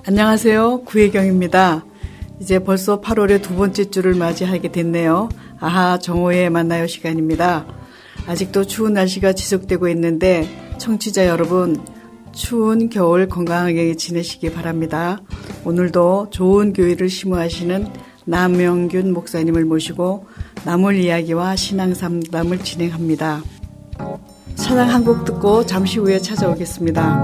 안녕하세요. 구혜경입니다. 이제 벌써 8월의 두 번째 주를 맞이하게 됐네요. 아하, 정오에 만나요 시간입니다. 아직도 추운 날씨가 지속되고 있는데 청취자 여러분, 추운 겨울 건강하게 지내시기 바랍니다. 오늘도 좋은 교회를 심호하시는 남영균 목사님을 모시고 나물 이야기와 신앙 상담을 진행합니다. 찬양 한 곡 듣고 잠시 후에 찾아오겠습니다.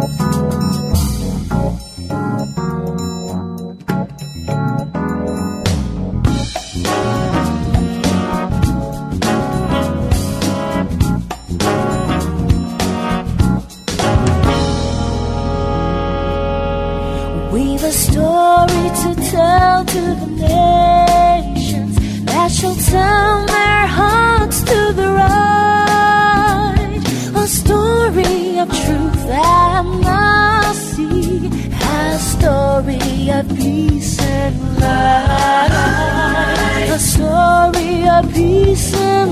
We've a story to tell to the nations that shall turn their hearts to the right. A story of truth and mercy, a story of peace and light. A story of peace and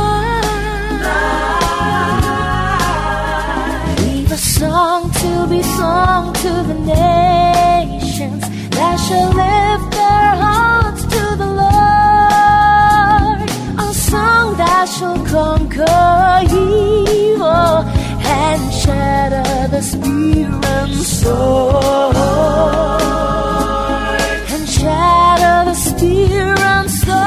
light. We've a song to be sung to the nations that shall lift their hearts to the Lord. A song that shall conquer evil and shatter the spear and sword. And shatter the spear and sword.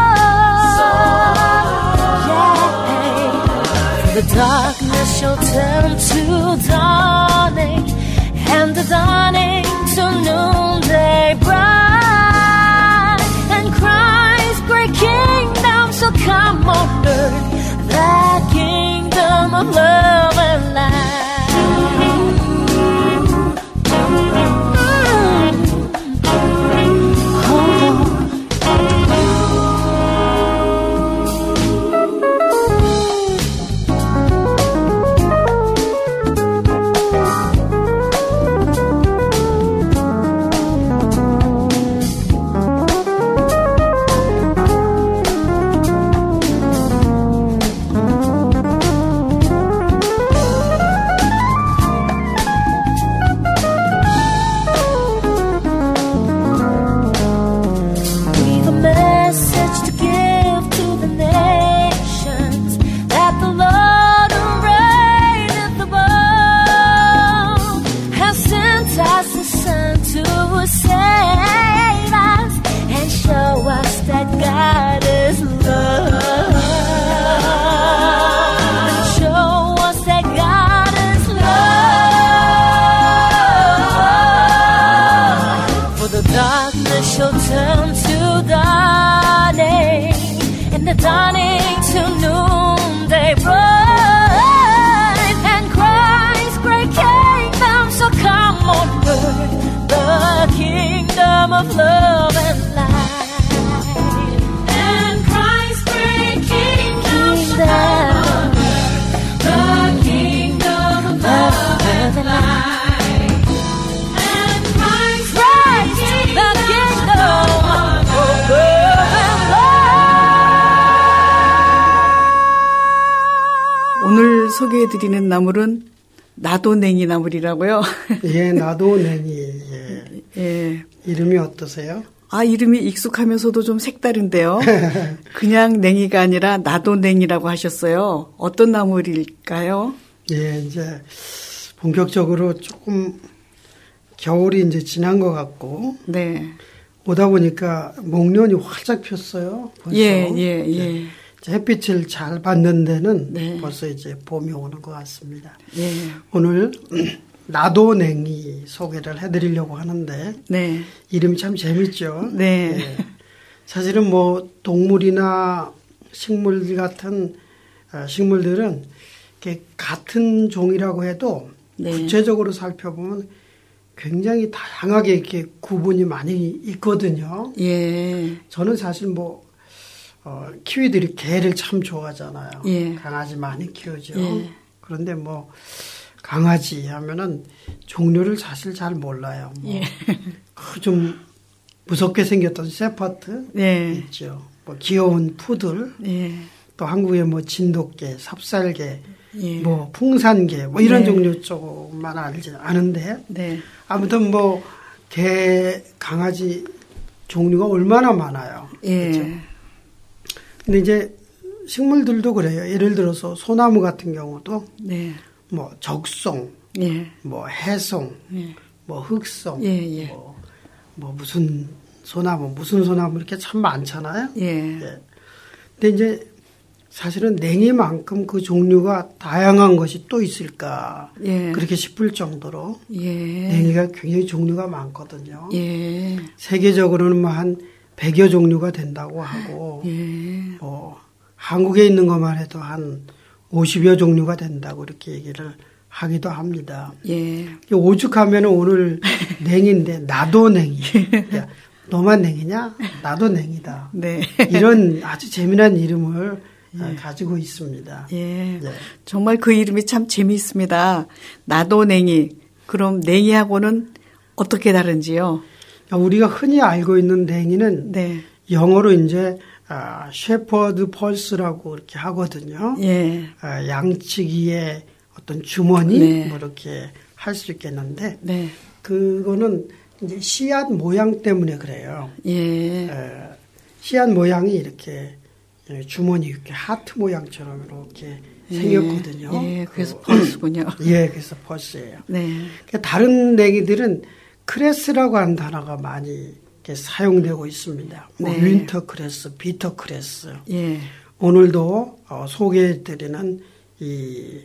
Yeah. The darkness shall turn to dawning, and the dawning to noonday bright. And Christ's great kingdom shall come on earth, the kingdom of love and light. 오늘 소개해드리는 나물은 나도냉이 나물이라고요. 예, 나도냉이. 예. 예. 이름이 어떠세요? 아, 이름이 익숙하면서도 좀 색다른데요. 그냥 냉이가 아니라 나도냉이라고 하셨어요. 어떤 나물일까요? 예, 이제 본격적으로 조금 겨울이 이제 지난 것 같고. 네. 오다 보니까 목련이 활짝 폈어요. 벌써. 예. 햇빛을 잘 받는 데는 네. 벌써 이제 봄이 오는 것 같습니다. 예. 오늘 나도냉이 소개를 해드리려고 하는데 네. 이름이 참 재밌죠. 네. 예. 사실은 뭐 동물이나 식물 같은 식물들은 이렇게 같은 종이라고 해도 네. 구체적으로 살펴보면 굉장히 다양하게 이렇게 구분이 많이 있거든요. 예. 저는 사실 뭐 키위들이 개를 참 좋아하잖아요. 예. 강아지 많이 키우죠. 예. 그런데 뭐 강아지 하면은 종류를 사실 잘 몰라요. 뭐 예. 좀 무섭게 생겼던 세퍼트 예. 있죠. 뭐 귀여운 푸들, 예. 또 한국에 뭐 진돗개, 삽살개, 예. 뭐 풍산개, 뭐 이런 네. 종류 조금만 아는데 네. 아무튼 뭐 개, 강아지 종류가 얼마나 많아요. 예. 그렇죠? 근데 이제 식물들도 그래요. 예를 들어서 소나무 같은 경우도 네. 뭐 적송, 예. 뭐 해송, 예. 뭐 흑송, 예, 예. 뭐 무슨 소나무 이렇게 참 많잖아요. 예. 예. 근데 이제 사실은 냉이만큼 그 종류가 다양한 것이 또 있을까 예. 그렇게 싶을 정도로 예. 냉이가 굉장히 종류가 많거든요. 예. 세계적으로는 뭐 한 100여 종류가 된다고 하고 예. 뭐 한국에 있는 것만 해도 한 50여 종류가 된다고 이렇게 얘기를 하기도 합니다. 예. 오죽하면 오늘 냉인데 나도 냉이. 야, 너만 냉이냐? 나도 냉이다. 네. 이런 아주 재미난 이름을 가지고 있습니다. 예. 예. 정말 그 이름이 참 재미있습니다. 나도 냉이. 그럼 냉이하고는 어떻게 다른지요? 우리가 흔히 알고 있는 냉이는 네. 영어로 이제 셰퍼드 펄스라고 이렇게 하거든요. 예. 양치기의 어떤 주머니 네. 뭐 이렇게 할 수 있겠는데 네. 그거는 이제 씨앗 모양 때문에 그래요. 예. 씨앗 모양이 이렇게 주머니 이렇게 하트 모양처럼 이렇게 생겼거든요. 예. 그래서 펄스군요. 예, 그래서 펄스예요. 네. 다른 냉이들은 크레스라고 하는 단어가 많이 이렇게 사용되고 있습니다. 뭐 네. 윈터 크레스, 비터 크레스. 예. 오늘도 소개해드리는 이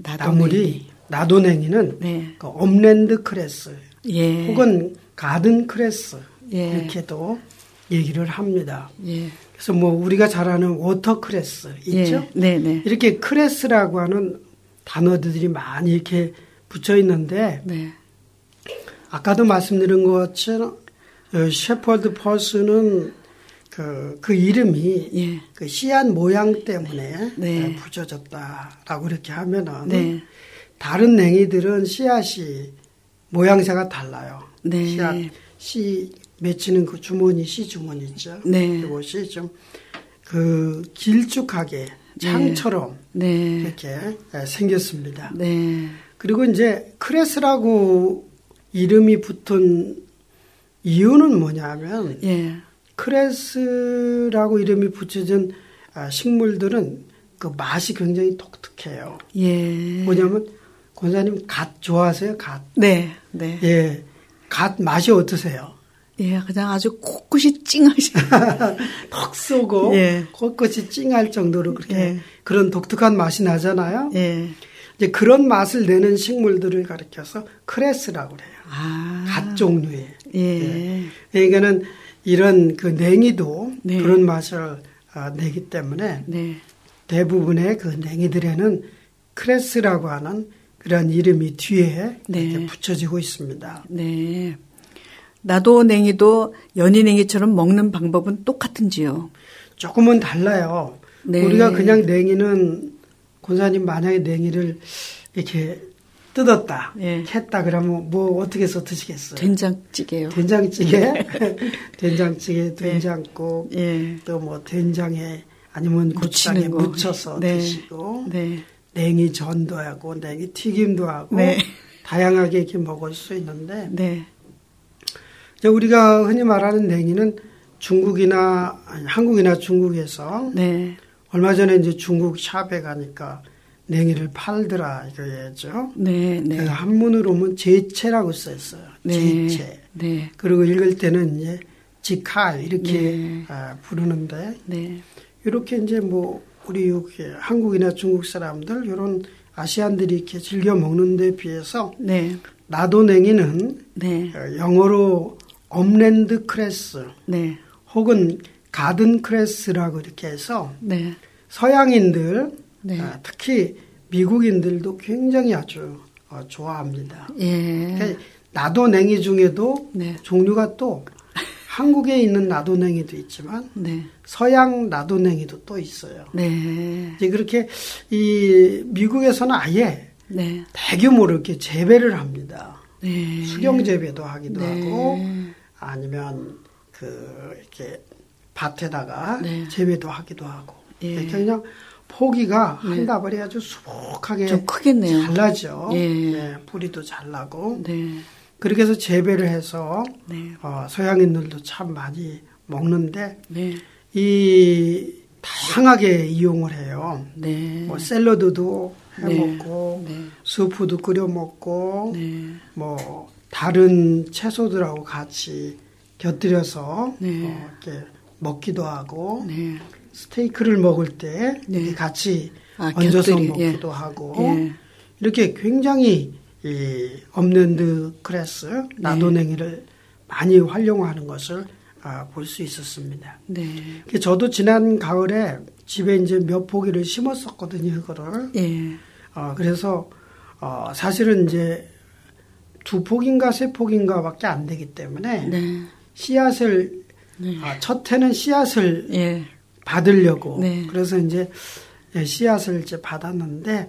나물이 나도냉이는 네. 그 업랜드 크레스 예. 혹은 가든 크레스 예. 이렇게도 얘기를 합니다. 예. 그래서 뭐 우리가 잘 아는 워터 크레스 있죠? 예. 네네. 이렇게 크레스라고 하는 단어들이 많이 이렇게 붙여 있는데 네. 아까도 말씀드린 것처럼 셰퍼드 펄스는 그 이름이 예. 그 씨앗 모양 때문에 네. 붙여졌다라고 이렇게 하면은 네. 다른 냉이들은 씨앗이 모양새가 달라요. 네. 씨 맺히는 그 주머니 씨 주머니 있죠. 네. 이것이 좀 그 길쭉하게 창처럼 네. 이렇게 생겼습니다. 네. 그리고 이제 크레스라고 이름이 붙은 이유는 뭐냐면 예. 크레스라고 이름이 붙여진 식물들은 그 맛이 굉장히 독특해요. 예. 뭐냐면 권사님 갓 좋아하세요? 갓. 네. 네. 예. 갓 맛이 어떠세요? 예, 그냥 아주 코끝이 찡하시. 턱 쏘고 예. 코끝이 찡할 정도로 그렇게 예. 그런 독특한 맛이 나잖아요. 예. 이제 그런 맛을 내는 식물들을 가리켜서 크레스라고 그래요. 아. 갓 종류의. 예. 그러니까는 이런 그 냉이도 네. 그런 맛을 내기 때문에 네. 대부분의 그 냉이들에는 크레스라고 하는 그런 이름이 뒤에 네. 이렇게 붙여지고 있습니다. 네. 나도 냉이도 연희냉이처럼 먹는 방법은 똑같은지요? 조금은 달라요. 네. 우리가 그냥 냉이는 권사님 만약에 냉이를 이렇게 뜯었다, 예. 캤다 그러면 뭐 어떻게 해서 드시겠어요? 된장찌개요. 된장찌개, 된장찌개, 된장국, 예. 또 뭐 된장에 아니면 고추장에 거. 묻혀서 네. 드시고, 네. 냉이 전도 하고, 냉이 튀김도 하고, 네. 다양하게 이렇게 먹을 수 있는데, 네. 이제 우리가 흔히 말하는 냉이는 한국이나 중국에서 네. 얼마 전에 이제 중국 샵에 가니까 냉이를 팔더라 이거죠. 네. 네. 그 한문으로 보면 제채라고 써 있어요. 네. 제채. 네. 그리고 읽을 때는 이제 지칼 이렇게 네. 부르는데 네. 이렇게 이제 뭐 우리 여기 한국이나 중국 사람들 이런 아시안들이 이렇게 즐겨 먹는 데 비해서 네. 나도냉이는 네. 영어로 업랜드 크레스 네. 혹은 가든 크레스라고 이렇게 해서 네. 서양인들 네. 특히 미국인들도 굉장히 아주 좋아합니다. 예. 그러니까 나도냉이 중에도 네. 종류가 또 한국에 있는 나도냉이도 있지만 네. 서양 나도냉이도 또 있어요. 네. 이제 그렇게 이 미국에서는 아예 네. 대규모로 이렇게 재배를 합니다. 네. 수경 재배도 하기도 네. 하고 아니면 이렇게 밭에다가 네. 재배도 하기도 하고 예. 그냥 포기가 네. 한 다발이 아주 수북하게 좀 크겠네요. 잘 나죠. 예. 네, 뿌리도 잘 나고 네. 그렇게 해서 재배를 해서 네. 서양인들도 참 많이 먹는데 네. 이 다양하게 이용을 해요. 네. 뭐 샐러드도 해 네. 먹고 네. 수프도 끓여 먹고 네. 뭐 다른 채소들하고 같이 곁들여서 네. 이렇게 먹기도 하고 네. 스테이크를 먹을 때 네. 같이 얹어서 곁들이, 먹기도 예. 하고 예. 이렇게 굉장히 이 업랜드 크레스 나도냉이를 많이 활용하는 것을 볼 수 있었습니다. 네. 저도 지난 가을에 집에 이제 몇 포기를 심었었거든요, 이거를. 예. 그래서 사실은 이제 2포기인가 3포기인가밖에 안 되기 때문에 네. 씨앗을 네. 첫 해는 씨앗을 예. 받으려고 네. 그래서 이제 씨앗을 이제 받았는데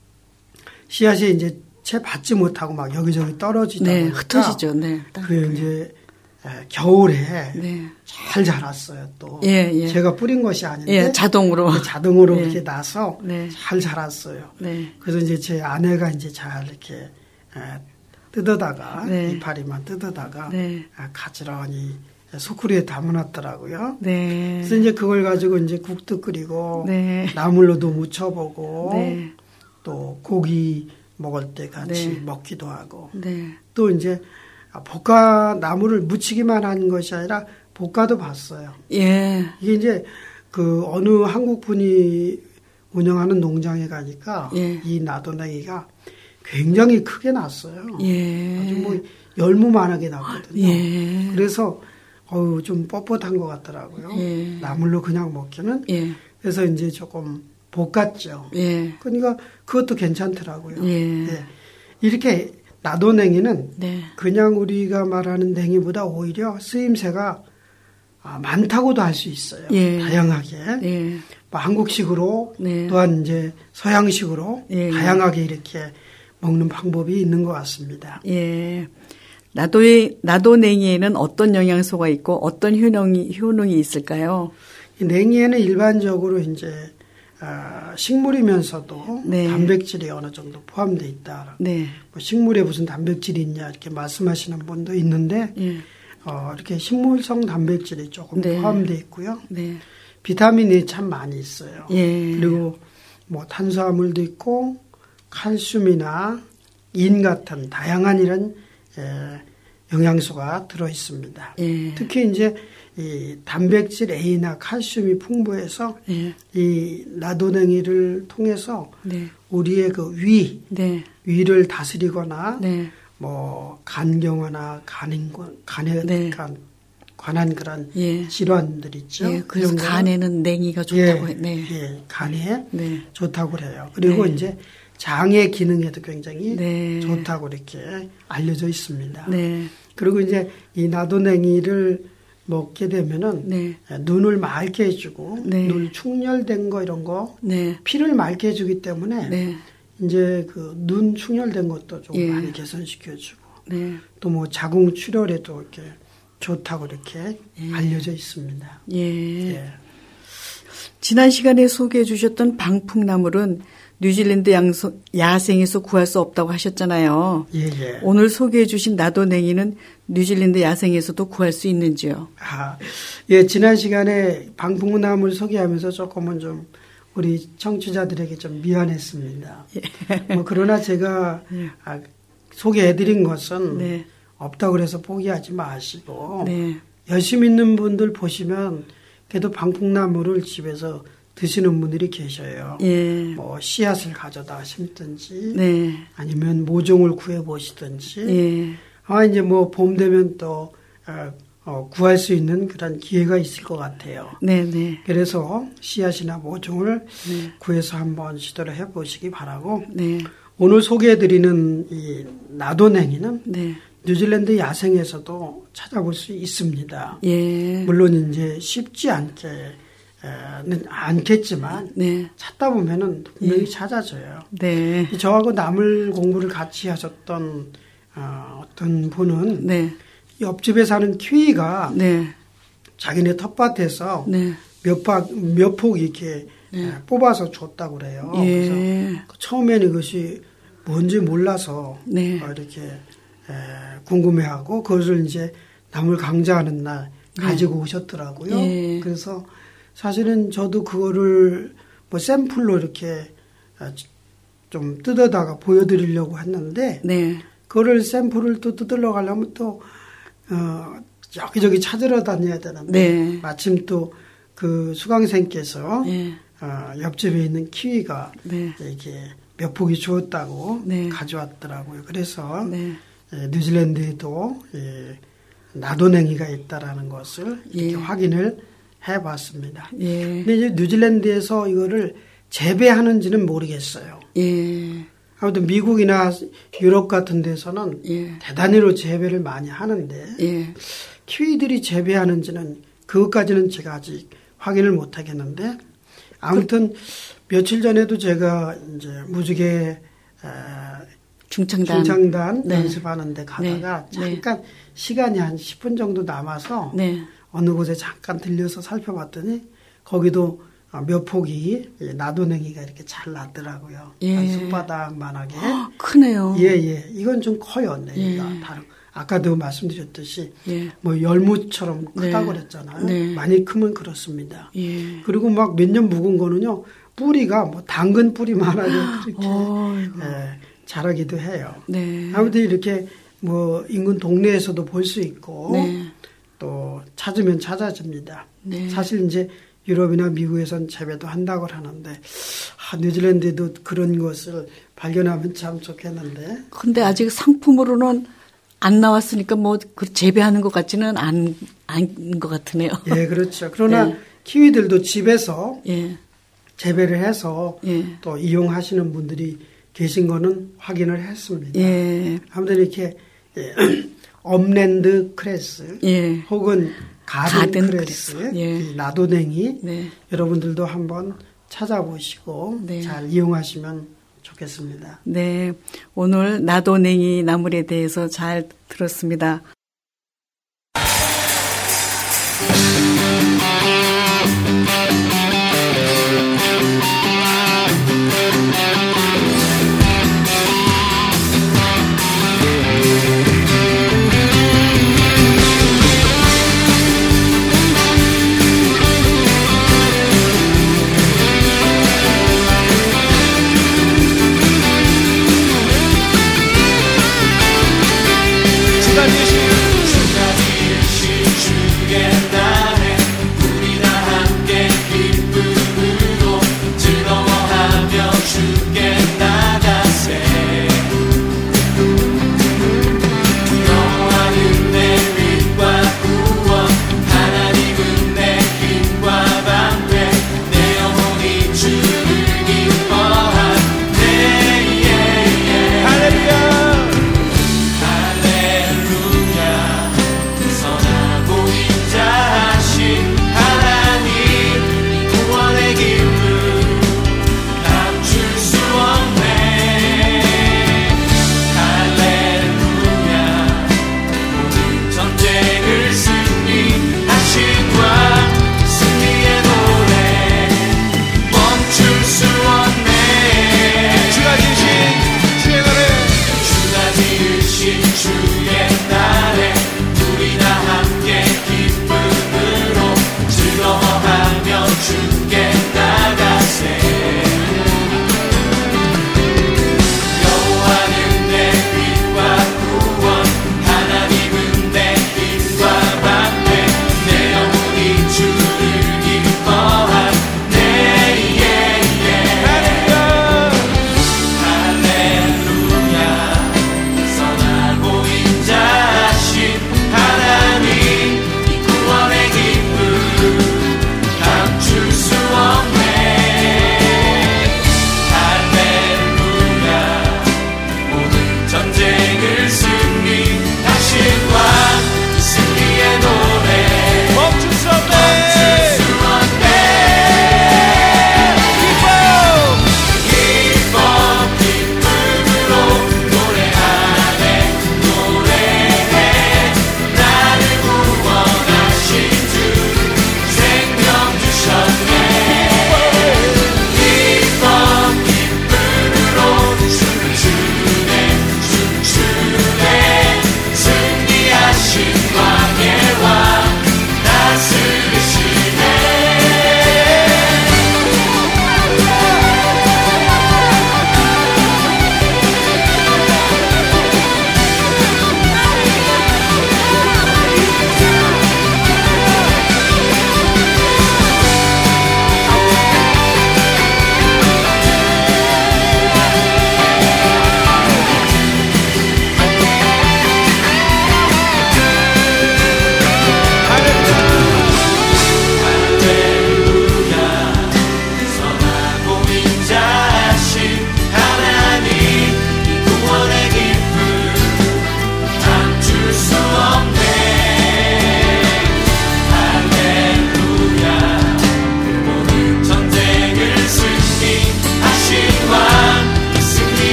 씨앗이 이제 채 받지 못하고 막 여기저기 떨어지다 네. 보니까 흩어지죠. 네. 그 이제 겨울에 네. 잘 자랐어요. 또 예, 예. 제가 뿌린 것이 아닌데 예, 자동으로 자동으로 예. 이렇게 나서 네. 잘 자랐어요. 네. 그래서 이제 제 아내가 이제 잘 이렇게 뜯어다가 네. 이파리만 뜯어다가 네. 가지런히 소쿠리에 담아놨더라고요. 네. 그래서 이제 그걸 가지고 이제 국도 끓이고 네. 나물로도 무쳐보고 네. 또 고기 먹을 때 같이 네. 먹기도 하고 네. 또 이제 나물을 무치기만 한 것이 아니라 볶아도 봤어요. 예. 이게 이제 그 어느 한국 분이 운영하는 농장에 가니까 예. 이 나도냉이가 굉장히 크게 났어요. 예. 아주 뭐 열무만하게 났거든요. 예. 그래서 좀 뻣뻣한 것 같더라고요. 예. 나물로 그냥 먹기는. 예. 그래서 이제 조금 볶았죠. 예. 그러니까 그것도 괜찮더라고요. 예. 네. 이렇게 나도냉이는 네. 그냥 우리가 말하는 냉이보다 오히려 쓰임새가 많다고도 할 수 있어요. 예. 다양하게. 예. 뭐 한국식으로 네. 또한 이제 서양식으로 예. 다양하게 이렇게 먹는 방법이 있는 것 같습니다. 예. 나도냉이에는 어떤 영양소가 있고 어떤 효능이 있을까요? 이 냉이에는 일반적으로 이제 식물이면서도 네. 단백질이 어느 정도 포함되어 있다. 네. 뭐 식물에 무슨 단백질이 있냐 이렇게 말씀하시는 분도 있는데 예. 이렇게 식물성 단백질이 조금 네. 포함되어 있고요. 네. 비타민이 참 많이 있어요. 예. 그리고 뭐 탄수화물도 있고 칼슘이나 인 같은 다양한 이런 영양소가 들어 있습니다. 예. 특히 이제 이 단백질 A나 칼슘이 풍부해서 예. 이 나도냉이를 통해서 네. 우리의 그 네. 위를 다스리거나 네. 뭐 간경화나 간에 네. 관한 그런 예. 질환들 있죠. 예. 그래서 이런 거는 간에는 냉이가 좋다고 해요. 네. 예, 간에 네. 좋다고 그래요. 그리고 네. 이제 장의 기능에도 굉장히 네. 좋다고 이렇게 알려져 있습니다. 네. 그리고 이제 이 나도냉이를 먹게 되면은 네. 눈을 맑게 해주고 네. 눈 충혈된 거 이런 거 네. 피를 맑게 해주기 때문에 네. 이제 그 눈 충혈된 것도 좀 예. 많이 개선시켜주고 네. 또 뭐 자궁 출혈에도 이렇게 좋다고 이렇게 알려져 있습니다. 예. 예. 지난 시간에 소개해 주셨던 방풍나물은 뉴질랜드 야생에서 구할 수 없다고 하셨잖아요. 예, 예. 오늘 소개해 주신 나도냉이는 뉴질랜드 야생에서도 구할 수 있는지요? 예, 지난 시간에 방풍나물 소개하면서 조금은 좀 우리 청취자들에게 좀 미안했습니다. 뭐 그러나 제가 소개해드린 것은 네. 없다고 그래서 포기하지 마시고 네. 열심히 있는 분들 보시면 그래도 방풍나물을 집에서 드시는 분들이 계셔요. 예. 뭐 씨앗을 가져다 심든지 네. 아니면 모종을 구해 보시든지 예. 이제 뭐 봄 되면 또 구할 수 있는 그런 기회가 있을 것 같아요. 네, 네. 그래서 씨앗이나 모종을 구해서 한번 시도를 해보시기 바라고 네. 오늘 소개해드리는 이 나도냉이는 네. 뉴질랜드 야생에서도 찾아볼 수 있습니다. 예. 물론 이제 쉽지 않겠지만 네. 찾다 보면은 분명히 찾아져요. 네. 저하고 나물 공부를 같이 하셨던 어떤 분은 네. 옆집에 사는 키위가 네. 자기네 텃밭에서 네. 몇 폭 이렇게 뽑아서 줬다고 그래요. 예. 그래서 처음에는 이것이 뭔지 몰라서 네. 이렇게 궁금해하고 그것을 이제 남을 강좌하는 날 가지고 오셨더라고요. 예. 그래서 사실은 저도 그거를 뭐 샘플로 이렇게 좀 뜯어다가 보여드리려고 했는데 네. 그거를 샘플을 또 뜯으러 가려면 또 여기저기 찾으러 다녀야 되는데 네. 마침 또 그 수강생께서 예. 옆집에 있는 키위가 네. 이렇게 몇 폭이 주었다고 네. 가져왔더라고요. 그래서 네. 뉴질랜드에도 나도냉이가 있다라는 것을 이렇게 예. 확인을 해봤습니다. 예. 근데 이제 뉴질랜드에서 이거를 재배하는지는 모르겠어요. 예. 아무튼 미국이나 유럽 같은 데서는 예. 대단히로 재배를 많이 하는데 예. 키위들이 재배하는지는 그것까지는 제가 아직 확인을 못 하겠는데 아무튼 며칠 전에도 제가 이제 무지개 중창단 네. 연습하는데 가다가 네. 잠깐 시간이 한 10분 정도 남아서 네. 어느 곳에 잠깐 들려서 살펴봤더니 거기도 몇 폭이 나도냉이가 이렇게 잘 났더라고요. 예. 한 손바닥만하게. 크네요. 예. 이건 좀 커요, 냉이가. 예. 다른. 아까도 말씀드렸듯이 예. 뭐 열무처럼 네. 크다고 그랬잖아요. 네. 많이 크면 그렇습니다. 예. 그리고 막 몇 년 묵은 거는요. 뿌리가 뭐 당근 뿌리만하게 그렇게 자라기도 해요. 네. 아무튼 이렇게 뭐 인근 동네에서도 볼 수 있고 네. 또 찾으면 찾아집니다. 네. 사실 이제 유럽이나 미국에선 재배도 한다고 하는데 뉴질랜드에도 그런 것을 발견하면 참 좋겠는데. 근데 아직 상품으로는 안 나왔으니까 뭐 그 재배하는 것 같지는 않은 것 같으네요. 예, 그렇죠. 그러나 네. 키위들도 집에서 예. 재배를 해서 예. 또 이용하시는 분들이 계신 거는 확인을 했습니다. 예. 아무튼 이렇게 업랜드 크레스 예. 혹은 가든 크레스, 예. 이 나도냉이 네. 여러분들도 한번 찾아보시고 네. 잘 이용하시면 좋겠습니다. 네. 오늘 나도냉이 나물에 대해서 잘 들었습니다. 시간 주신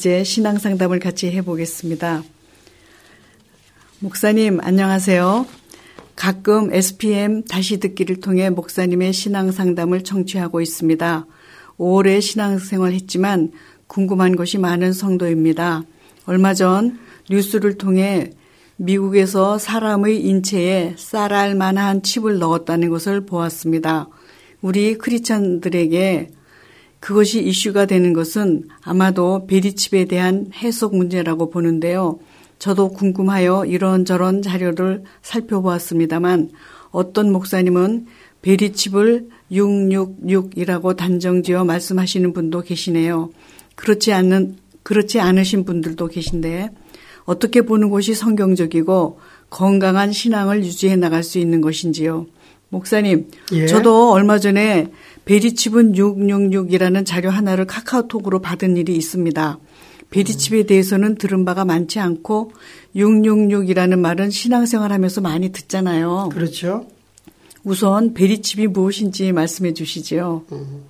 이제 신앙 상담을 같이 해보겠습니다. 목사님, 안녕하세요. 가끔 SPM 다시 듣기를 통해 목사님의 신앙 상담을 청취하고 있습니다. 오래 신앙생활 했지만 궁금한 것이 많은 성도입니다. 얼마 전 뉴스를 통해 미국에서 사람의 인체에 쌀알 만한 칩을 넣었다는 것을 보았습니다. 우리 크리스천들에게 그것이 이슈가 되는 것은 아마도 베리칩에 대한 해석 문제라고 보는데요. 저도 궁금하여 이런저런 자료를 살펴보았습니다만 어떤 목사님은 베리칩을 666이라고 단정지어 말씀하시는 분도 계시네요. 그렇지 않으신 분들도 계신데 어떻게 보는 것이 성경적이고 건강한 신앙을 유지해 나갈 수 있는 것인지요. 목사님, 예. 저도 얼마 전에 베리칩은 666이라는 자료 하나를 카카오톡으로 받은 일이 있습니다. 베리칩에 대해서는 들은 바가 많지 않고 666이라는 말은 신앙생활하면서 많이 듣잖아요. 그렇죠. 우선 베리칩이 무엇인지 말씀해 주시죠.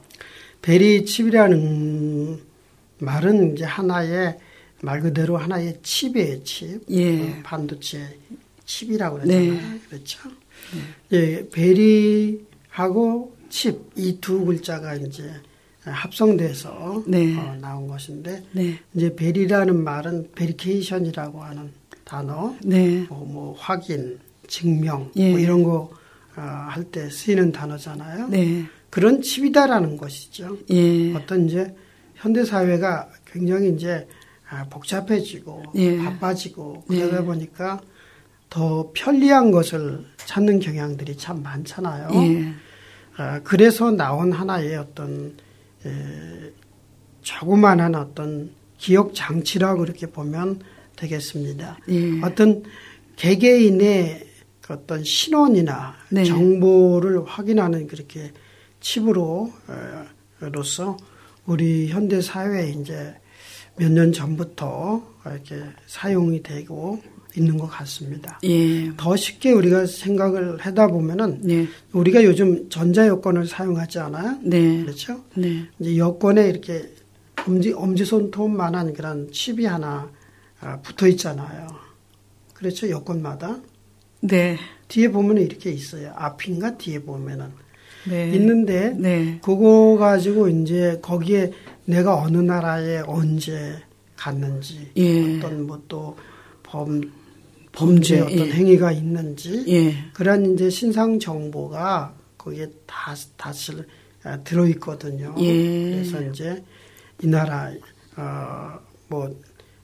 베리칩이라는 말은 이제 하나의 말 그대로 하나의 칩이에요. 칩. 예. 반도체 칩이라고 그러잖아요. 네. 그렇죠. 예, 베리하고 칩 이 두 글자가 이제 합성돼서 네. 나온 것인데 네. 이제 베리라는 말은 베리케이션이라고 하는 단어, 네. 뭐 확인, 증명 예. 뭐 이런 거 할 때 쓰이는 단어잖아요. 네. 그런 칩이다라는 것이죠. 예. 어떤 이제 현대 사회가 굉장히 이제 복잡해지고 예. 바빠지고 그러다 보니까 더 편리한 것을 찾는 경향들이 참 많잖아요. 예. 그래서 나온 하나의 어떤 조그만한 어떤 기억 장치라고 그렇게 보면 되겠습니다. 예. 어떤 개개인의 어떤 신원이나 네. 정보를 확인하는 그렇게 칩으로서 우리 현대 사회에 이제 몇 년 전부터 이렇게 사용이 되고 있는 것 같습니다. 예. 더 쉽게 우리가 생각을 하다 보면은 네. 우리가 요즘 전자 여권을 사용하지 않아요? 네. 그렇죠? 네. 이제 여권에 이렇게 엄지손톱만한 그런 칩이 하나 붙어 있잖아요. 그렇죠? 여권마다. 네. 뒤에 보면 이렇게 있어요. 앞인가 뒤에 보면은 네. 있는데 네. 그거 가지고 이제 거기에 내가 어느 나라에 언제 갔는지 예. 어떤 뭐 또 범죄 어떤 예. 행위가 있는지 예. 그런 이제 신상 정보가 거기에 다 들어 있거든요. 예. 그래서 이제 이 나라 뭐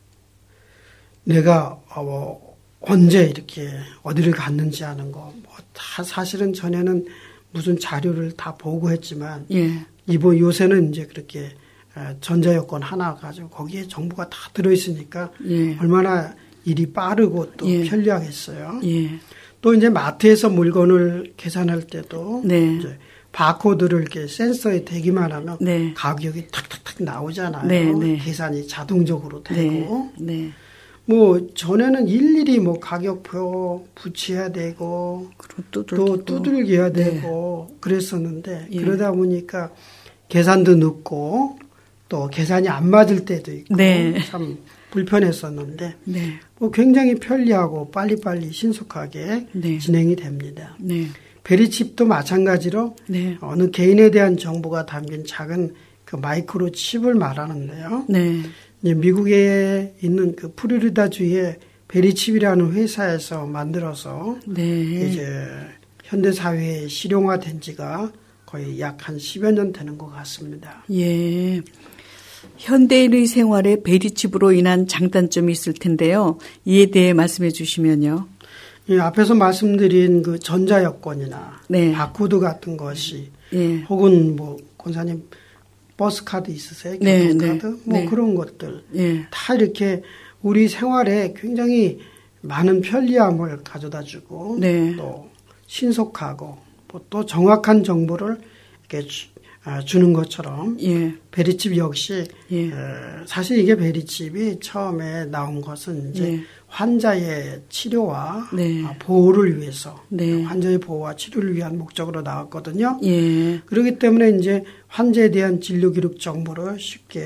내가 언제 이렇게 어디를 갔는지 하는 거 뭐 다 사실은 전에는 무슨 자료를 다 보고 했지만 예. 요새는 이제 그렇게 전자여권 하나 가지고 거기에 정보가 다 들어 있으니까 예. 얼마나 일이 빠르고 또 예. 편리하겠어요. 예. 또 이제 마트에서 물건을 계산할 때도 네. 이제 바코드를 이렇게 센서에 대기만 하면 네. 가격이 탁탁탁 나오잖아요. 네, 네. 계산이 자동적으로 되고. 네. 네. 뭐 전에는 일일이 뭐 가격표 붙여야 되고 또 두들겨야 되고 그랬었는데 예. 그러다 보니까 계산도 늦고 또 계산이 안 맞을 때도 있고 네. 참 불편했었는데 네. 뭐 굉장히 편리하고 빨리빨리 신속하게 네. 진행이 됩니다. 네. 베리칩도 마찬가지로 네. 어느 개인에 대한 정보가 담긴 작은 그 마이크로 칩을 말하는데요. 네. 이제 미국에 있는 그 플로리다주의 베리칩이라는 회사에서 만들어서 네. 이제 현대 사회에 실용화된 지가 거의 약 한 10여 년 되는 것 같습니다. 예. 현대인의 생활에 베리칩으로 인한 장단점이 있을 텐데요. 이에 대해 말씀해 주시면요. 예, 앞에서 말씀드린 그 전자여권이나 네. 바코드 같은 것이 예. 혹은 뭐 권사님 버스 카드 있으세요? 네, 교통카드? 네, 뭐 네. 그런 것들 예. 다 이렇게 우리 생활에 굉장히 많은 편리함을 가져다주고 네. 또 신속하고 또 정확한 정보를 이렇게 주는 것처럼 예. 베리칩 역시 예. 사실 이게 베리칩이 처음에 나온 것은 이제 예. 환자의 치료와 네. 보호를 위해서 네. 환자의 보호와 치료를 위한 목적으로 나왔거든요. 예. 그렇기 때문에 이제 환자에 대한 진료 기록 정보를 쉽게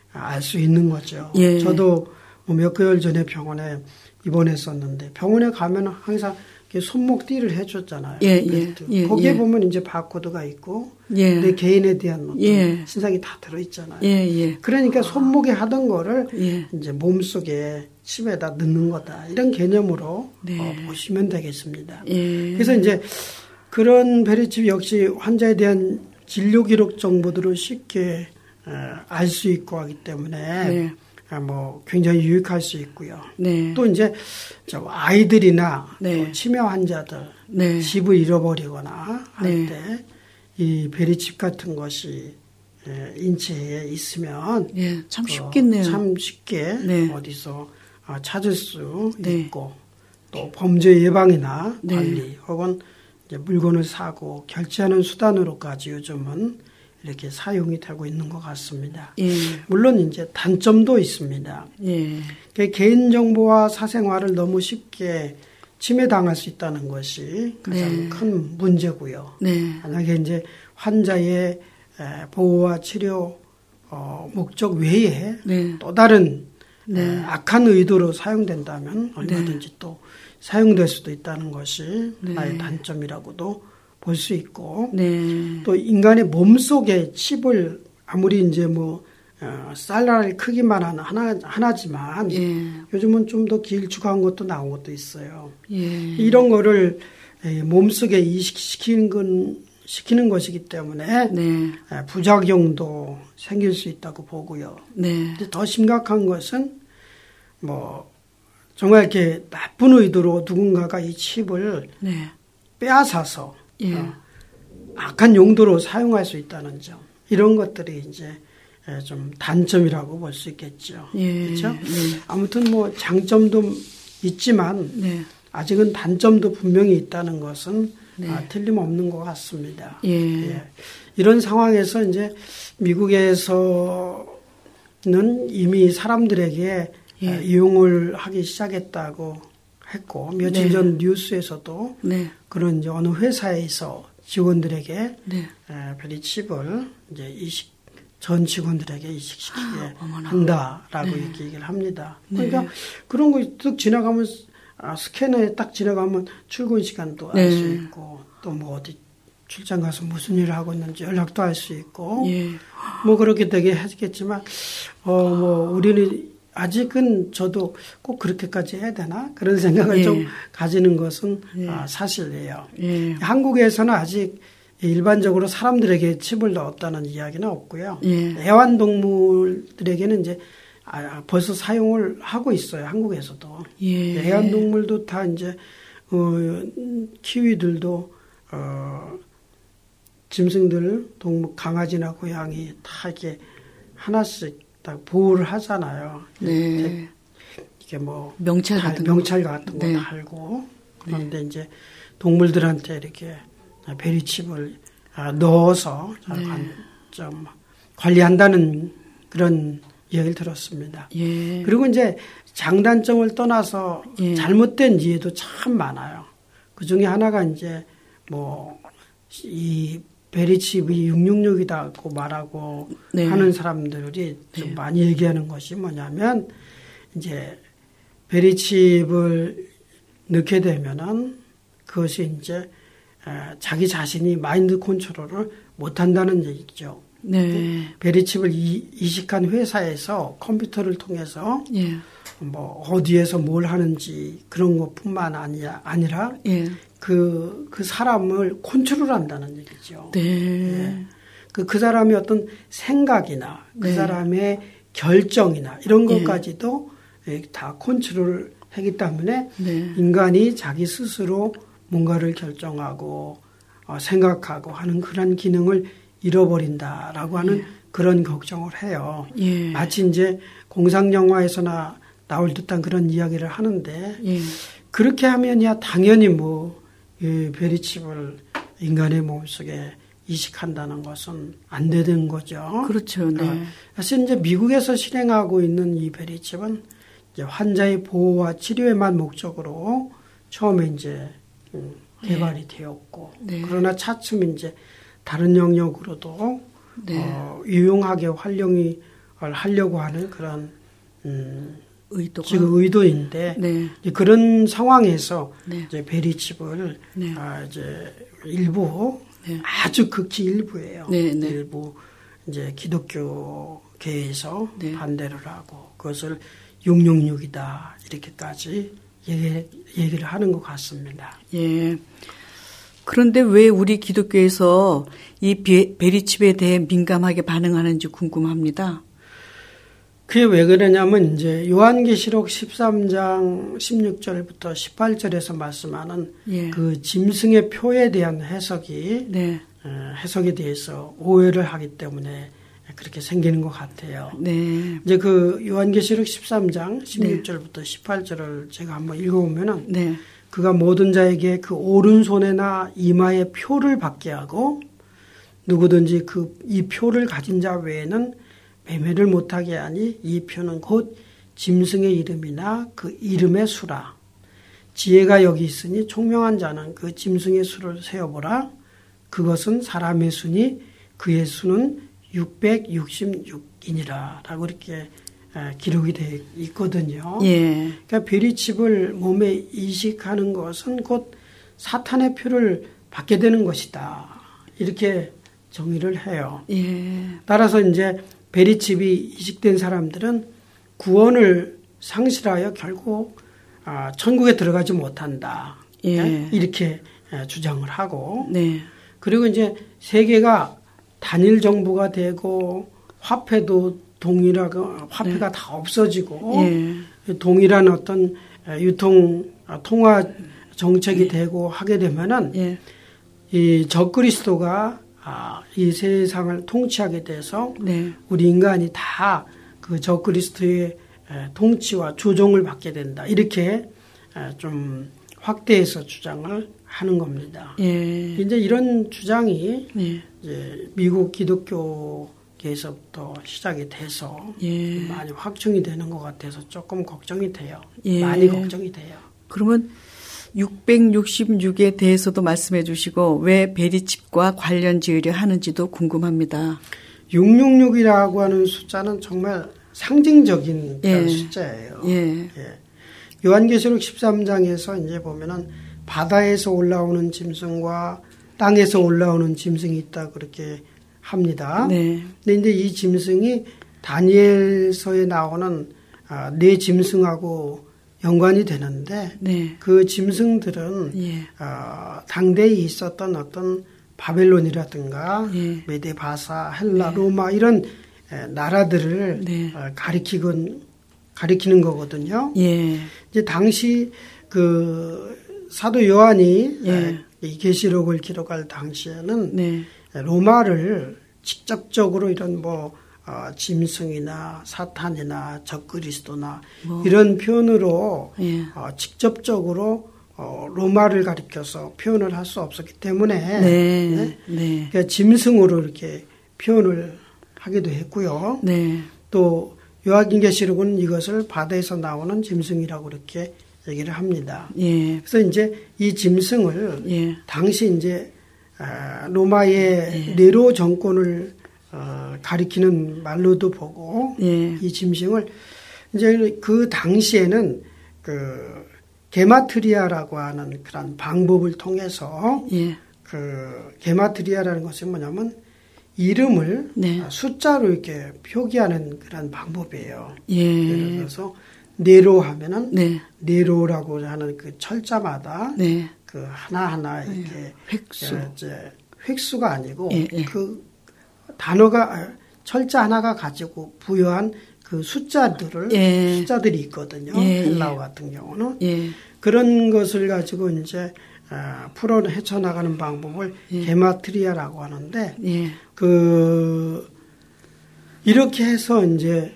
알 수 있는 거죠. 예. 저도 몇 개월 전에 병원에 입원했었는데 병원에 가면 항상 손목띠를 해줬잖아요. 예, 거기에 예. 보면 이제 바코드가 있고 예. 내 개인에 대한 어떤 예. 신상이 다 들어있잖아요. 예. 그러니까 손목에 하던 거를 예. 이제 몸속에 칩에다 넣는 거다. 이런 개념으로 네. 보시면 되겠습니다. 예. 그래서 이제 그런 베리칩 역시 환자에 대한 진료 기록 정보들을 쉽게 알 수 있고 하기 때문에 네. 뭐 굉장히 유익할 수 있고요. 네. 또 이제 저 아이들이나 네. 또 치매 환자들 네. 집을 잃어버리거나 할 네. 때 이 베리칩 같은 것이 인체에 있으면 예, 참 쉽겠네요. 참 쉽게 네. 어디서 찾을 수 네. 있고 또 범죄 예방이나 네. 관리 혹은 이제 물건을 사고 결제하는 수단으로까지 요즘은 이렇게 사용이 되고 있는 것 같습니다. 예. 물론 이제 단점도 있습니다. 예. 개인정보와 사생활을 너무 쉽게 침해당할 수 있다는 것이 가장 네. 큰 문제고요. 네. 만약에 이제 환자의 보호와 치료 목적 외에 네. 또 다른 네. 악한 의도로 사용된다면 얼마든지 또 사용될 수도 있다는 것이 네. 하나의 단점이라고도 볼 수 있고 네. 또 인간의 몸속에 칩을 아무리 이제 뭐 쌀알 크기만 하나지만 예. 요즘은 좀 더 길쭉한 것도 나온 것도 있어요. 예. 이런 거를 몸속에 시키는 것이기 때문에 네. 부작용도 생길 수 있다고 보고요. 네. 더 심각한 것은 뭐 정말 이렇게 나쁜 의도로 누군가가 이 칩을 네. 빼앗아서 예. 악한 용도로 사용할 수 있다는 점, 이런 것들이 이제 좀 단점이라고 볼 수 있겠죠. 예. 그렇죠? 네. 아무튼 뭐 장점도 있지만 네. 아직은 단점도 분명히 있다는 것은 네. 틀림없는 것 같습니다. 예. 예. 이런 상황에서 이제 미국에서는 이미 사람들에게 예. 이용을 하기 시작했다고 했고 며칠 네. 전 뉴스에서도 네. 그런 이제 어느 회사에서 직원들에게 네. 베리칩을 이제 전 직원들에게 이식시키게 어머나. 한다라고 네. 이렇게 얘기를 합니다. 네. 그러니까 그런 거 쓱 지나가면 스캐너에 딱 지나가면 출근 시간도 알 수 네. 있고 또 뭐 어디 출장 가서 무슨 일을 하고 있는지 연락도 할 수 있고 예. 뭐 그렇게 되게 하겠지만 뭐 우리는 아직은 저도 꼭 그렇게까지 해야 되나 그런 생각을 예. 좀 가지는 것은 예. 사실이에요. 예. 한국에서는 아직 일반적으로 사람들에게 칩을 넣었다는 이야기는 없고요. 예. 애완동물들에게는 이제 벌써 사용을 하고 있어요. 한국에서도. 예. 애완동물도 다 이제 키위들도 짐승들 동물 강아지나 고양이 다 이렇게 하나씩 딱 보호를 하잖아요. 네. 이게 뭐 명찰 같은 거. 명찰 같은 거 네. 달고 그런데 이제 동물들한테 이렇게 베리칩을 넣어서 좀 관리한다는 그런 이야기를 들었습니다. 예. 그리고 이제 장단점을 떠나서 예. 잘못된 이해도 참 많아요. 그 중에 하나가 이제 뭐 이 베리칩이 666이다고 말하고 네. 하는 사람들이 좀 네. 많이 얘기하는 것이 뭐냐면 이제 베리칩을 넣게 되면은 그것이 이제 자기 자신이 마인드 컨트롤을 못한다는 얘기죠. 네. 베리칩을 이식한 회사에서 컴퓨터를 통해서 예. 뭐 어디에서 뭘 하는지 그런 것뿐만 아니라 예. 그 사람을 컨트롤한다는 얘기죠. 네. 예. 그 사람의 어떤 생각이나 그 네. 사람의 결정이나 이런 예. 것까지도 다 컨트롤하기 때문에 네. 인간이 자기 스스로 뭔가를 결정하고 생각하고 하는 그런 기능을 잃어버린다라고 하는 그런 걱정을 해요. 예. 마치 이제 공상 영화에서나 나올 듯한 그런 이야기를 하는데 예. 그렇게 하면야 당연히 뭐 이 베리칩을 인간의 몸속에 이식한다는 것은 안 되는 거죠. 그렇죠. 네. 사실 이제 미국에서 실행하고 있는 이 베리칩은 이제 환자의 보호와 치료에만 목적으로 처음에 이제 개발이 되었고 네. 그러나 차츰 이제 다른 영역으로도 네. 유용하게 활용이 하려고 하는 그런 의도가 의도인데 네. 그런 상황에서 네. 이제 베리칩을 네. 이제 일부 네. 아주 극히 일부예요. 네, 네. 일부 이제 기독교계에서 네. 반대를 하고 그것을 666이다 이렇게까지 얘기를 하는 것 같습니다. 예. 그런데 왜 우리 기독교에서 이 베리칩에 대해 민감하게 반응하는지 궁금합니다. 그게 왜 그러냐면 이제 요한계시록 13장 16절부터 18절에서 말씀하는 예. 그 짐승의 표에 대한 해석에 대해서 오해를 하기 때문에 그렇게 생기는 것 같아요. 네. 이제 그 요한계시록 13장 16절부터 18절을 제가 한번 읽어보면은 네. 그가 모든 자에게 그 오른손에나 이마에 표를 받게 하고 누구든지 이 표를 가진 자 외에는 매매를 못하게 하니 이 표는 곧 짐승의 이름이나 그 이름의 수라. 지혜가 여기 있으니 총명한 자는 그 짐승의 수를 세어보라. 그것은 사람의 수니 그의 수는 666이니라 라고 이렇게 기록이 되어 있거든요. 예. 그러니까 베리칩을 몸에 이식하는 것은 곧 사탄의 표를 받게 되는 것이다. 이렇게 정의를 해요. 예. 따라서 이제 베리칩이 이식된 사람들은 구원을 상실하여 결국 천국에 들어가지 못한다. 예. 이렇게 주장을 하고 네. 그리고 이제 세계가 단일 정부가 되고 화폐도 동일하고 화폐가 다 없어지고 동일한 어떤 통화 정책이 되고 하게 되면은 이 적그리스도가 이 세상을 통치하게 돼서 우리 인간이 다 그 적그리스도의 통치와 조종을 받게 된다. 이렇게 좀 확대해서 주장을 하는 겁니다. 이제 이런 주장이 이제 미국 기독교계에서부터 시작이 돼서 많이 확충이 되는 것 같아서 조금 걱정이 돼요. 많이 걱정이 돼요. 그러면 666에 대해서도 말씀해 주시고 왜 베리칩과 관련 지으려 하는지도 궁금합니다. 666이라고 하는 숫자는 정말 상징적인 그런 숫자예요. 요한계시록 13장에서 이제 보면은 바다에서 올라오는 짐승과 땅에서 올라오는 짐승이 있다 그렇게 합니다. 근데 이제 이 짐승이 다니엘서에 나오는 네 짐승하고 연관이 되는데 그 짐승들은 당대에 있었던 어떤 바벨론이라든가 메데, 바사, 헬라, 로마 이런 나라들을 가리키는 거거든요. 이제 당시 그 사도 요한이 이 계시록을 기록할 당시에는 로마를 직접적으로 이런 짐승이나 사탄이나 적그리스도나 이런 표현으로 직접적으로 로마를 가리켜서 표현을 할 수 없었기 때문에 그러니까 짐승으로 이렇게 표현을 하기도 했고요. 또 요한계시록은 이것을 바다에서 나오는 짐승이라고 이렇게 얘기를 합니다. 그래서 이제 이 짐승을 당시 이제 로마의 네로 정권을 가리키는 말로도 보고 이 짐승을 이제 그 당시에는 그 게마트리아라고 하는 그런 방법을 통해서 그 게마트리아라는 것이 뭐냐면 이름을 숫자로 이렇게 표기하는 그런 방법이에요. 예를 들어서 네로 하면은 네로라고 하는 그 철자마다 그 하나하나 이렇게 획수가 아니고 그 단어가 철자 하나가 가지고 부여한 그 숫자들이 있거든요. 헬라어 같은 경우는 그런 것을 가지고 이제 풀어 헤쳐나가는 방법을 게마트리아라고 하는데 그 이렇게 해서 이제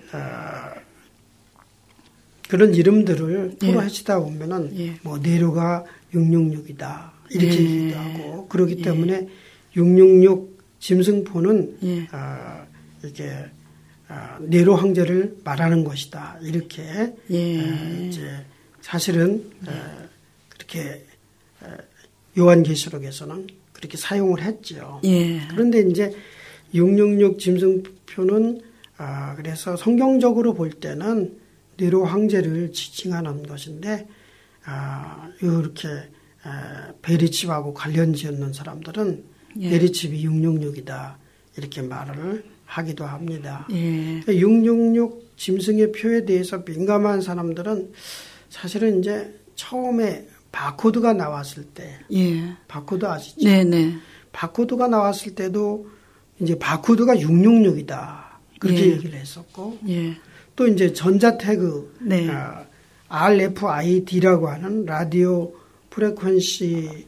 그런 이름들을 풀어 헤치다 보면은 뭐 네로가 666이다 이렇게 얘기도 하고 그렇기 때문에 666 짐승포는 이렇게 네로 황제를 말하는 것이다 이렇게 이제 사실은 그렇게 요한계시록에서는 그렇게 사용을 했죠. 그런데 이제 666 짐승표는 그래서 성경적으로 볼 때는 네로 황제를 지칭하는 것인데 이렇게 베리칩하고 관련 지었는 사람들은 예. 베리칩이 666이다 이렇게 말을 하기도 합니다. 예. 666 짐승의 표에 대해서 민감한 사람들은 사실은 이제 처음에 바코드가 나왔을 때, 예. 바코드 아시죠? 네네. 바코드가 나왔을 때도 이제 바코드가 666이다 그렇게 예. 얘기를 했었고, 예. 또 이제 전자 태그 네. RFID라고 하는 라디오 프레퀀시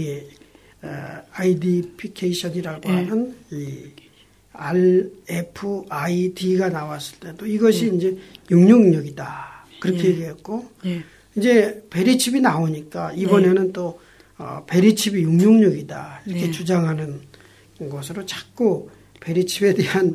아이덴티피케이션이라고 예. 하는 이 RFID가 나왔을 때도 이것이 이제 666이다 그렇게 예. 얘기했고, 예. 이제 베리칩이 나오니까 이번에는 또 베리칩이 666이다 이렇게 네. 주장하는 것으로 자꾸 베리칩에 대한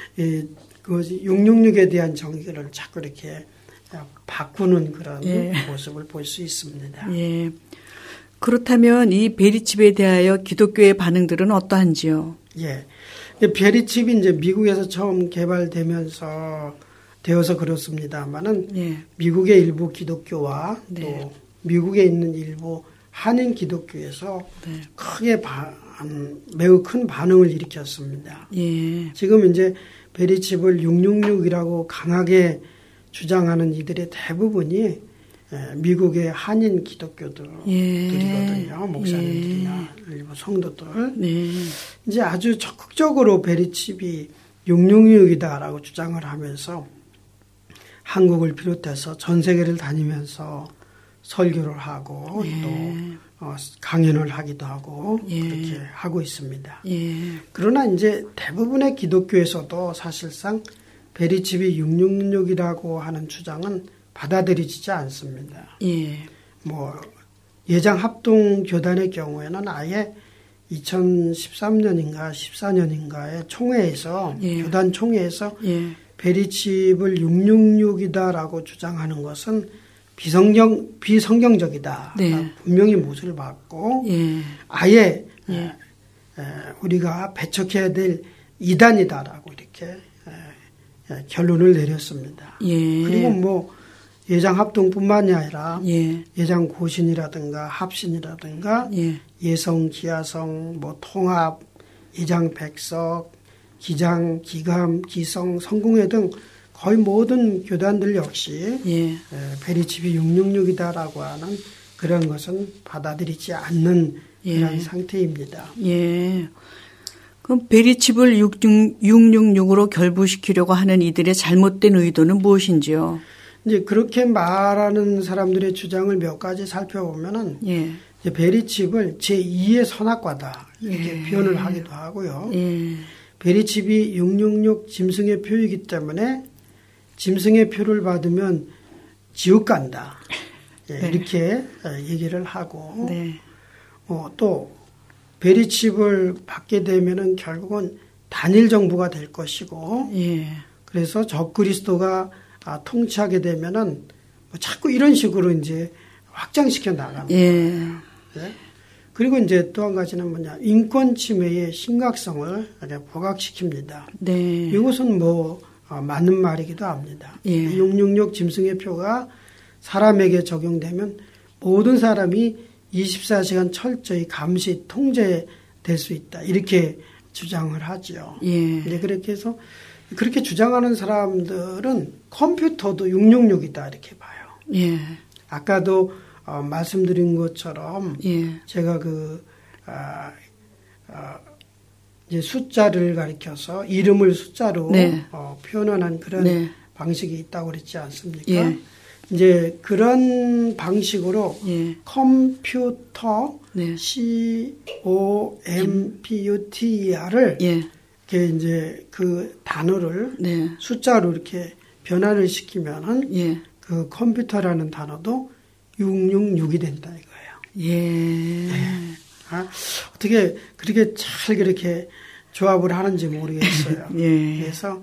666에 대한 정의를 자꾸 이렇게 바꾸는 그런 예. 모습을 볼 수 있습니다. 예. 그렇다면 이 베리칩에 대하여 기독교의 반응들은 어떠한지요? 예. 베리칩이 이제 미국에서 처음 개발되면서 되어서 그렇습니다만은 예. 미국의 일부 기독교와 네. 또 미국에 있는 일부 한인 기독교에서 네. 크게 매우 큰 반응을 일으켰습니다. 예. 지금 이제 베리칩을 666이라고 강하게 주장하는 이들의 대부분이 미국의 한인 기독교들이거든요. 목사님들이나 일부 성도들. 네. 이제 아주 적극적으로 베리칩이 666이다라고 주장을 하면서 한국을 비롯해서 전 세계를 다니면서 설교를 하고 예. 또 강연을 하기도 하고 예. 그렇게 하고 있습니다. 예. 그러나 이제 대부분의 기독교에서도 사실상 베리칩이 666이라고 하는 주장은 받아들이지지 않습니다. 예. 뭐 예장 합동 교단의 경우에는 아예 2013년인가 14년인가의 총회에서 예. 교단 총회에서 예. 베리칩을 666이다라고 주장하는 것은 비성경적이다. 네. 분명히 못을 받고 예. 아예 예. 우리가 배척해야 될 이단이다라고 이렇게 결론을 내렸습니다. 예. 그리고 뭐 예장 합동뿐만이 아니라 예. 예장 고신이라든가 합신이라든가 예. 예성, 기하성, 뭐 통합, 예장 백석, 기장, 기감, 기성, 성공회 등 거의 모든 교단들 역시 예. 베리칩이 666이다라고 하는 그런 것은 받아들이지 않는 그런 예. 상태입니다. 예. 그럼 베리칩을 666으로 결부시키려고 하는 이들의 잘못된 의도는 무엇인지요? 이제 그렇게 말하는 사람들의 주장을 몇 가지 살펴보면은 예. 이제 베리칩을 제2의 선악과다 이렇게 예. 표현을 하기도 하고요. 예. 베리칩이 666 짐승의 표이기 때문에 짐승의 표를 받으면 지옥 간다. 예, 네. 이렇게 얘기를 하고 네. 또 베리칩을 받게 되면은 결국은 단일 정부가 될 것이고 예. 그래서 적그리스도가 통치하게 되면은 뭐 자꾸 이런 식으로 이제 확장시켜 나갑니다. 예. 네? 그리고 이제 또 한 가지는 뭐냐 인권 침해의 심각성을 부각시킵니다. 네. 이것은 뭐 맞는 말이기도 합니다. 예. 666 짐승의 표가 사람에게 적용되면 모든 사람이 24시간 철저히 감시 통제될 수 있다. 이렇게 주장을 하죠. 예. 이제 그렇게 해서 그렇게 주장하는 사람들은 컴퓨터도 666이다 이렇게 봐요. 예. 아까도 말씀드린 것처럼 예. 제가 이제 숫자를 가리켜서 이름을 숫자로 네. 표현하는 그런 네. 방식이 있다고 그랬지 않습니까? 예. 이제 그런 방식으로 예. 컴퓨터 네. COMPUTER을 예. 이렇게 이제 그 단어를 네. 숫자로 이렇게 변화를 시키면은 예. 그 컴퓨터라는 단어도 666이 된다 이거예요. 예. 어떻게 그렇게 잘 그렇게 조합을 하는지 모르겠어요. 예. 그래서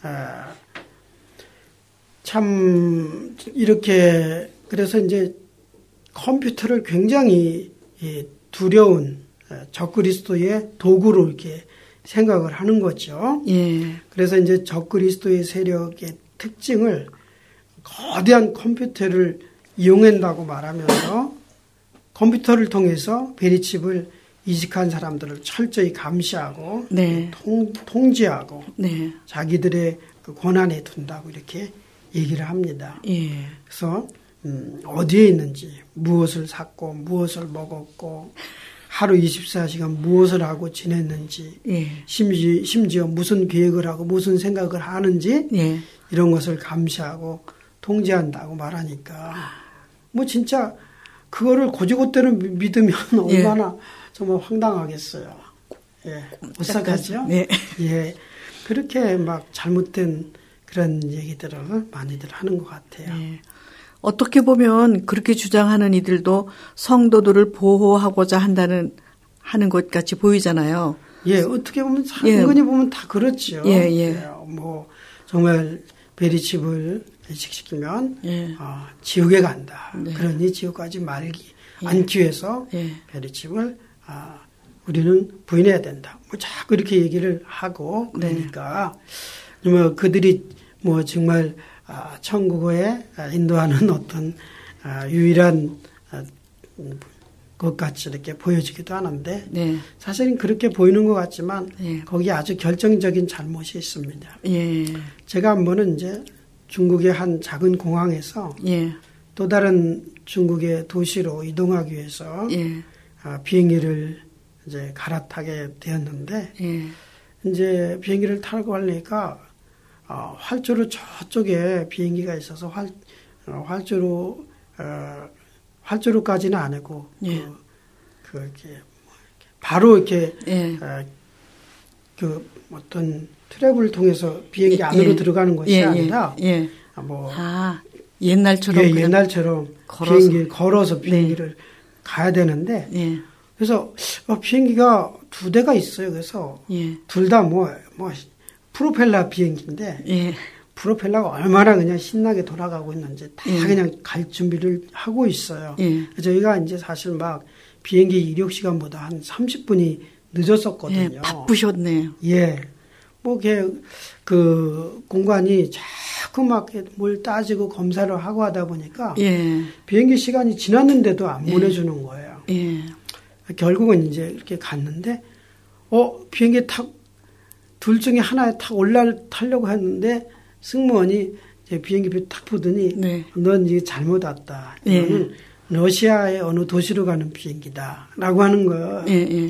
참 이렇게 그래서 이제 컴퓨터를 굉장히 두려운 적그리스도의 도구로 이렇게 생각을 하는 거죠. 예. 그래서 이제 적그리스도의 세력의 특징을 거대한 컴퓨터를 이용한다고 말하면서 컴퓨터를 통해서 베리칩을 이직한 사람들을 철저히 감시하고 네. 통제하고 네. 자기들의 그 권한에 둔다고 이렇게 얘기를 합니다. 예. 그래서 어디에 있는지, 무엇을 샀고 무엇을 먹었고 하루 24시간 무엇을 하고 지냈는지, 예. 심지어 무슨 계획을 하고 무슨 생각을 하는지 예. 이런 것을 감시하고 통제한다고 말하니까 뭐 진짜 그거를 고지고대로 믿으면 얼마나 정말 황당하겠어요. 예, 오싹하죠. 네. 예, 그렇게 막 잘못된 그런 얘기들을 많이들 하는 것 같아요. 예. 어떻게 보면 그렇게 주장하는 이들도 성도들을 보호하고자 하는 것 같이 보이잖아요. 예, 어떻게 보면 은근히 보면 다 그렇죠. 예, 예. 뭐 정말 베리칩을 이식시키면 예. 지옥에 간다. 네. 그러니 지옥 가지 예. 않기 위해서 예. 베리칩을 우리는 부인해야 된다. 뭐 자꾸 이렇게 얘기를 하고 그러니까 뭐 그들이 뭐 정말 천국에 인도하는 어떤 유일한 것 같이 이렇게 보여지기도 하는데 네. 사실은 그렇게 보이는 것 같지만 예. 거기에 아주 결정적인 잘못이 있습니다. 예. 제가 한 번은 이제 중국의 한 작은 공항에서 예. 또 다른 중국의 도시로 이동하기 위해서 예. 비행기를 이제 갈아타게 되었는데 예. 이제 비행기를 타고 가려니까 활주로 저쪽에 비행기가 있어서 활주로까지는 안 하고 예. 이렇게 바로 이렇게 예. 그 어떤 트랩을 통해서 비행기 안으로 들어가는 것이 아니라 뭐 옛날처럼 옛날처럼 걸어서 비행기를 가야 되는데 그래서 비행기가 두 대가 있어요. 그래서 둘 다 뭐 프로펠러 비행기인데 프로펠러가 얼마나 그냥 신나게 돌아가고 있는지 다 그냥 갈 준비를 하고 있어요. 저희가 이제 사실 막 비행기 이륙 시간보다 한 30분이 늦었었거든요. 바쁘셨네요. 예. 뭐, 그 공간이 자꾸 막 뭘 따지고 검사를 하고 하다 보니까 비행기 시간이 지났는데도 안 보내주는 거예요. 결국은 이제 이렇게 갔는데, 비행기 둘 중에 하나에 타려고 했는데 승무원이 이제 비행기표 탁 보더니 넌 이게 잘못 왔다. 이거는 러시아의 어느 도시로 가는 비행기다라고 하는 거.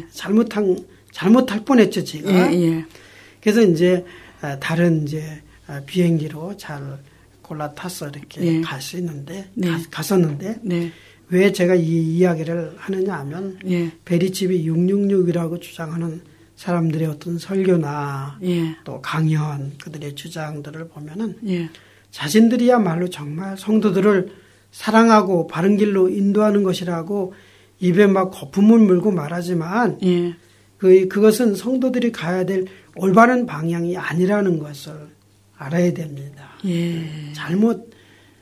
잘못할 뻔했죠, 제가. 그래서 이제 다른 이제 비행기로 잘 골라 타서 이렇게 갈 수 있는데 갔었는데 왜 제가 이 이야기를 하느냐 하면 베리칩이 666이라고 주장하는 사람들의 어떤 설교나 또 강연 그들의 주장들을 보면은 자신들이야말로 정말 성도들을 사랑하고 바른 길로 인도하는 것이라고 입에 막 거품을 물고 말하지만 그것은 성도들이 가야 될 올바른 방향이 아니라는 것을 알아야 됩니다. 잘못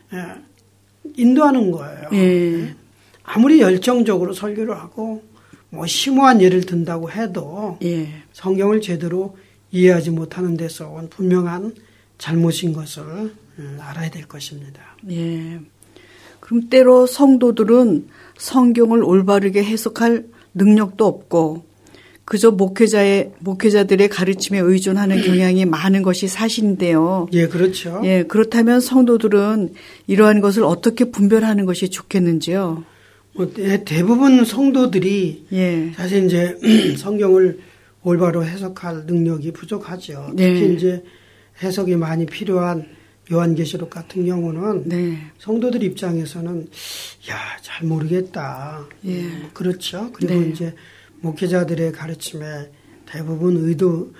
인도하는 거예요. 아무리 열정적으로 설교를 하고 뭐 심오한 예를 든다고 해도 성경을 제대로 이해하지 못하는 데서 온 분명한 잘못인 것을 알아야 될 것입니다. 그럼 때로 성도들은 성경을 올바르게 해석할 능력도 없고 그저 목회자들의 가르침에 의존하는 경향이 많은 것이 사실인데요. 그렇죠. 그렇다면 성도들은 이러한 것을 어떻게 분별하는 것이 좋겠는지요? 대부분 성도들이 사실 이제 성경을 올바로 해석할 능력이 부족하죠. 특히 이제 해석이 많이 필요한 요한계시록 같은 경우는 성도들 입장에서는 잘 모르겠다. 그렇죠. 그리고 이제 목회자들의 가르침에 대부분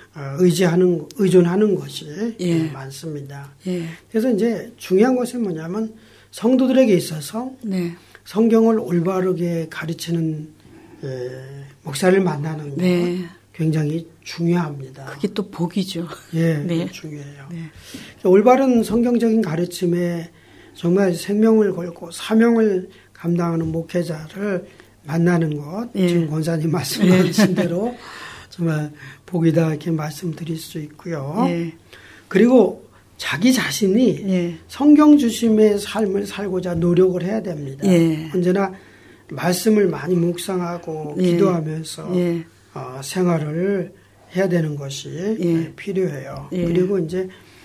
의존하는 것이 많습니다. 그래서 이제 중요한 것은 뭐냐면 성도들에게 있어서 성경을 올바르게 가르치는 목사를 만나는 것 굉장히 중요합니다. 그게 또 복이죠. 중요해요. 올바른 성경적인 가르침에 정말 생명을 걸고 사명을 감당하는 목회자를 만나는 것, 지금 권사님 말씀하신 대로 정말 복이다 이렇게 말씀드릴 수 있고요. 예. 그리고 자기 자신이 예. 성경 주심의 삶을 살고자 노력을 해야 됩니다. 예. 언제나 말씀을 많이 묵상하고 예. 기도하면서 예. 생활을 해야 되는 것이 예. 필요해요. 예. 그리고 이제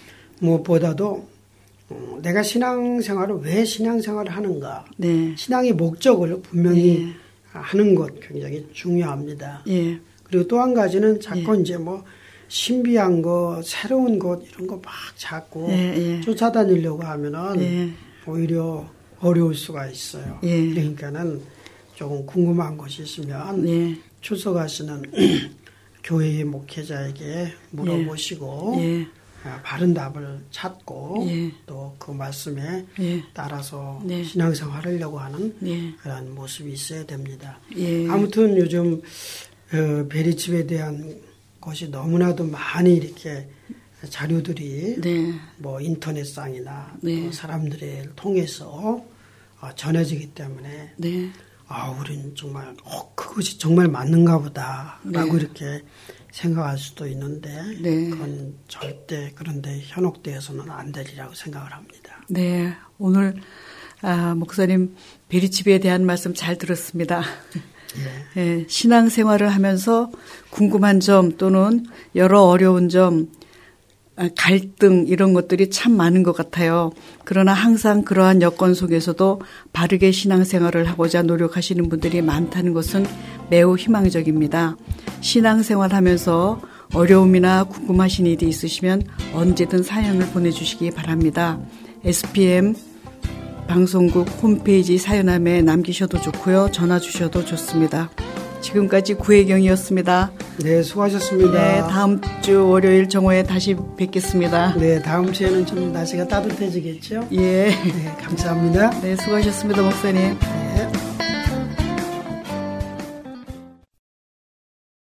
무엇보다도 내가 신앙생활을 왜 신앙생활을 하는가, 네. 신앙의 목적을 분명히 예. 하는 것 굉장히 중요합니다. 예. 그리고 또 한 가지는 자꾸 이제 뭐 신비한 것, 새로운 것 이런 거 막 자꾸 예. 쫓아다니려고 하면은 예. 오히려 어려울 수가 있어요. 예. 그러니까는 조금 궁금한 것이 있으면 예. 출석하시는 교회의 목회자에게 물어보시고 예. 바른 답을 찾고 예. 또 그 말씀에 예. 따라서 네. 신앙생활을 하려고 하는 예. 그런 모습이 있어야 됩니다. 예. 아무튼 요즘 베리칩에 대한 것이 너무나도 많이 이렇게 자료들이 네. 뭐 인터넷상이나 네. 또 사람들을 통해서 전해지기 때문에 네. 우리는 정말 그것이 정말 맞는가 보다라고 네. 이렇게 생각할 수도 있는데 네. 그건 절대 그런데 현혹되어서는 안 되리라고 생각을 합니다. 네. 오늘 목사님 베리칩에 대한 말씀 잘 들었습니다. 예. 예, 신앙생활을 하면서 궁금한 점 또는 여러 어려운 점, 갈등 이런 것들이 참 많은 것 같아요. 그러나 항상 그러한 여건 속에서도 바르게 신앙생활을 하고자 노력하시는 분들이 많다는 것은 매우 희망적입니다. 신앙생활하면서 어려움이나 궁금하신 일이 있으시면 언제든 사연을 보내주시기 바랍니다. SPM 방송국 홈페이지 사연함에 남기셔도 좋고요. 전화 주셔도 좋습니다. 지금까지 구혜경이었습니다. 네, 수고하셨습니다. 네, 다음 주 월요일 정오에 다시 뵙겠습니다. 네, 다음 주에는 좀 날씨가 따뜻해지겠죠? 예. 네, 감사합니다. 네, 수고하셨습니다, 목사님. 네.